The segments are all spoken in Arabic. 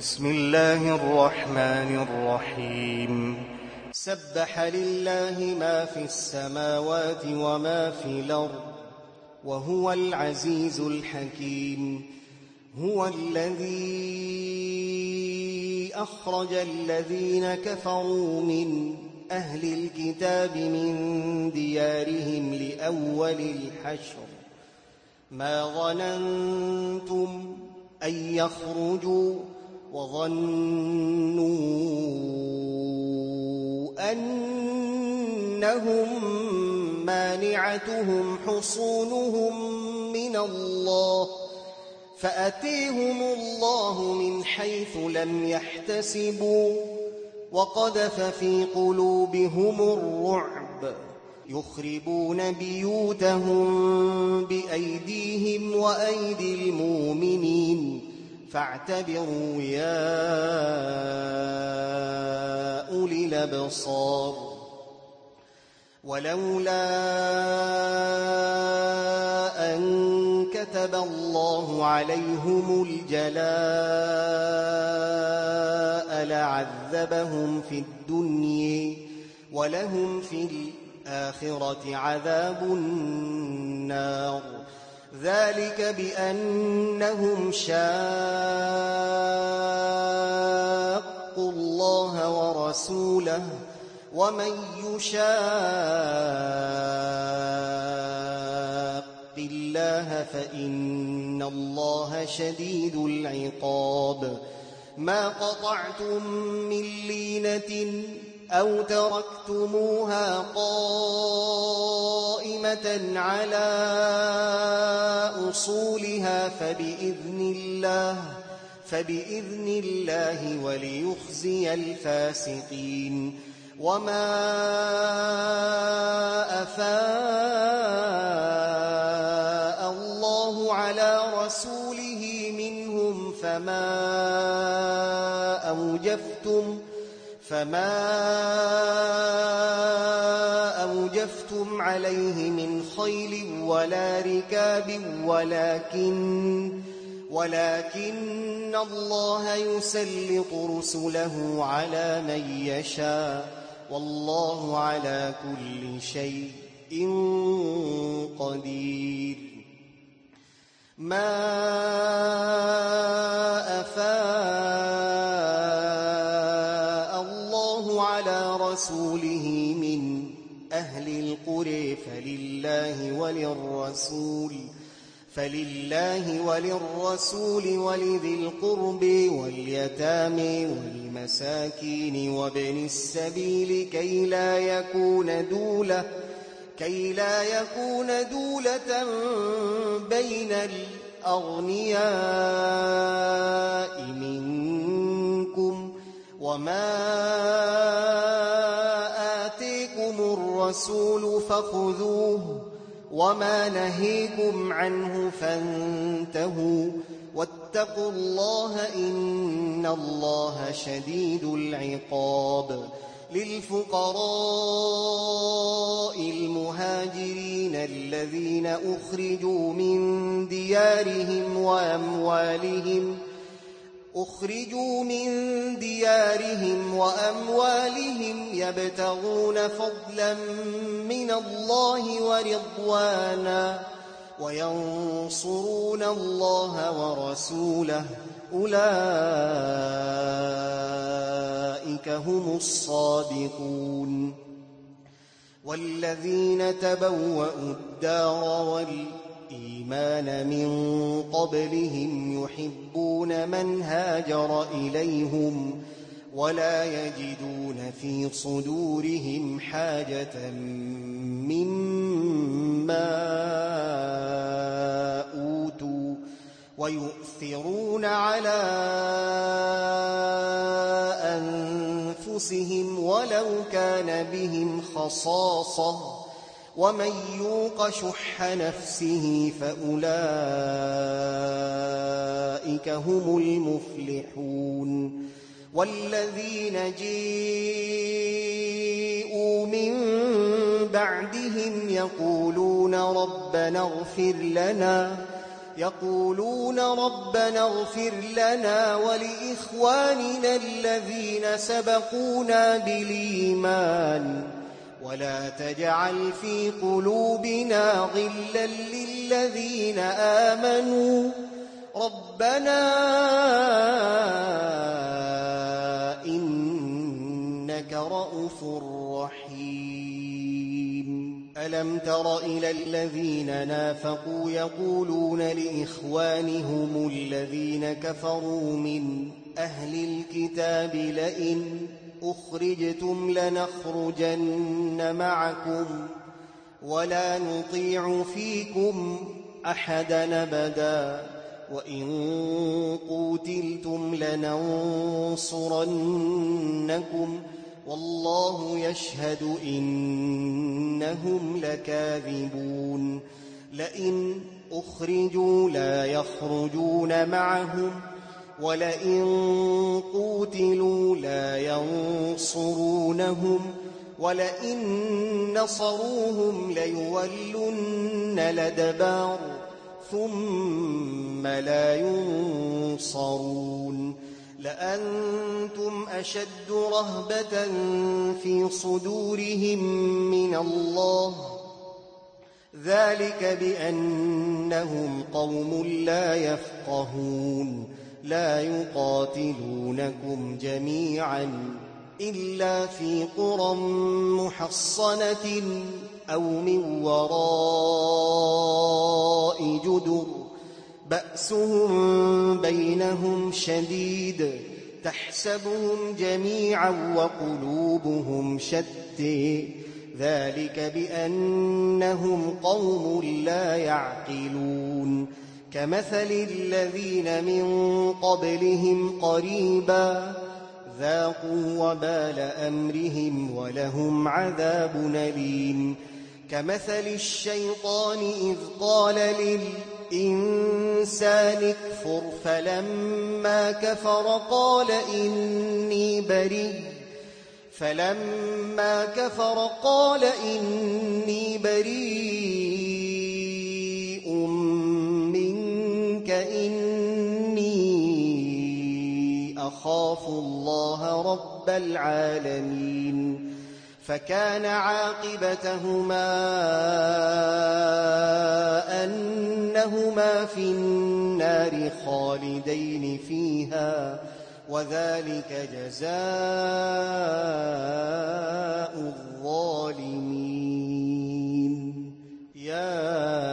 بسم الله الرحمن الرحيم. سبح لله ما في السماوات وما في الأرض وهو العزيز الحكيم. هو الذي أخرج الذين كفروا من أهل الكتاب من ديارهم لأول الحشر ما ظننتم أن يخرجوا وظنوا أنهم مانعتهم حصونهم من الله فأتيهم الله من حيث لم يحتسبوا وقذف في قلوبهم الرعب يخربون بيوتهم بأيديهم وأيدي المؤمنين فاعتبروا يا أولي الأبصار. ولولا أن كتب الله عليهم الجلاء لعذبهم في الدنيا ولهم في الآخرة عذاب النار. ذلك بأنهم شاقوا الله ورسوله ومن يشاق الله فإن الله شديد العقاب. ما قطعتم من لينة أو تركتموها قائمة على أصولها فبإذن الله وليخزي الفاسقين. وما أفاء الله على رسوله منهم فما أوجفتم عليه من خيل ولا ركاب ولكن الله يسلط رسله على من يشاء والله على كل شيء قدير. ما أفاء الله على رسوله من أهل القرى فلله وللرسول ولذي القرب واليتامى والمساكين وابن السبيل كي لا يكون دولة بين الأغنياء منكم. وما آتيكم الرسول فخذوه وما نهيكم عنه فانتهوا واتقوا الله إن الله شديد العقاب. للفقراء المهاجرين الذين أخرجوا من ديارهم وأموالهم يبتغون فضلا من الله ورضوانا وينصرون الله ورسوله أولئك هم الصادقون. والذين تبوأوا الدار والإيمان من قبلهم يحبون من هاجر إليهم ولا يجدون في صدورهم حاجة مما أوتوا ويؤثرون على أنفسهم ولو كان بهم خصاصة ومن يوق شح نفسه فأولئك هم المفلحون. والذين جاءوا من بعدهم يقولون ربنا اغفر لنا يقولون ربنا اغفر لنا ولإخواننا الذين سبقونا بالإيمان ولا تجعل في قلوبنا غلا للذين آمنوا ربنا إنك رءوف رحيم. ألم تر إلى الذين نافقوا يقولون لإخوانهم الذين كفروا من أهل الكتاب لئن أخرجتم لنخرجن معكم ولا نطيع فيكم أحدا أبدا وإن قوتلتم لننصرنكم والله يشهد إنهم لكاذبون. لئن أخرجوا لا يخرجون معهم ولئن قوتلوا لا ينصرونهم ولئن نصروهم ليولن الأدبار ثم لا ينصرون. لأنتم أشد رهبة في صدورهم من الله ذلك بأنهم قوم لا يفقهون. لا يقاتلونكم جميعا إلا في قرى محصنة أو من وراء جدر بأسهم بينهم شديد تحسبهم جميعا وقلوبهم شتى ذلك بأنهم قوم لا يعقلون. كمثل الذين من قبلهم قريبا ذاقوا وبال أمرهم ولهم عذاب أليم. كمثل الشيطان إذ قال للإنسان اكفر فلما كفر قال إني بريء منك إني أخاف الله رب العالمين. فكان عاقبتهما أنهما في النار خالدين فيها وذلك جزاء الظالمين. يا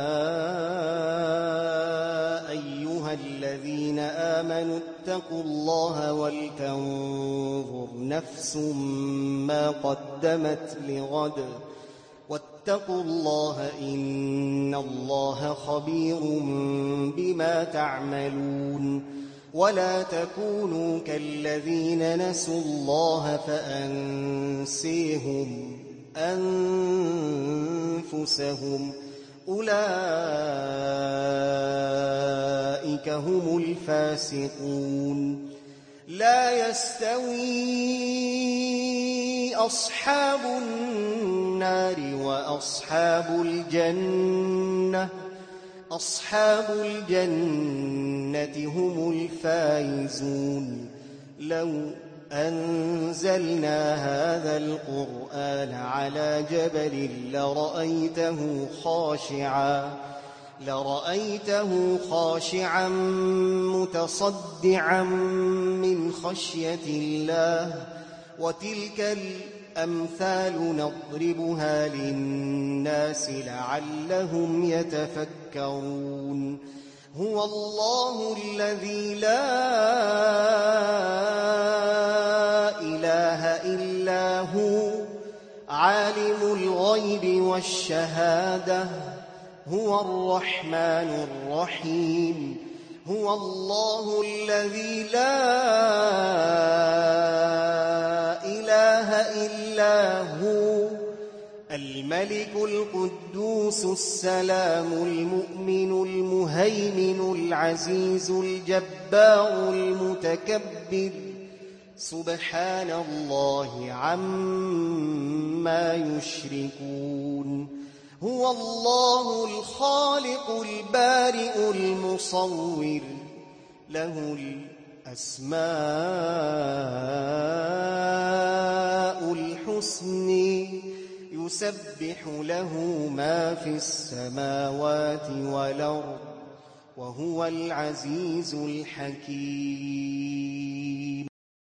أيها الذين آمنوا اتقوا الله ولتنظر نفس ما قدمت لغد واتقوا الله إن الله خبير بما تعملون. ولا تكونوا كالذين نسوا الله فأنسيهم أنفسهم أولئك هم الفاسقون. لا يستوي أصحاب النار وأصحاب الجنة أصحاب الجنة هم الفائزون. لو أنزلنا هذا القرآن على جبل لرأيته خاشعا متصدعا من خشية الله. وتلك الأمثال نضربها للناس لعلهم يتفكرون. هو الله الذي لا إله إلا هو عالم الغيب والشهادة هو الرحمن الرحيم. هو الله الذي لا إله إلا هو الملك القدوس السلام المؤمن المهيمن العزيز الجبار المتكبر سبحان الله عما يشركون. هو الله الخالق البارئ المصور له الأسماء الحسن يسبح له ما في السماوات والأرض وهو العزيز الحكيم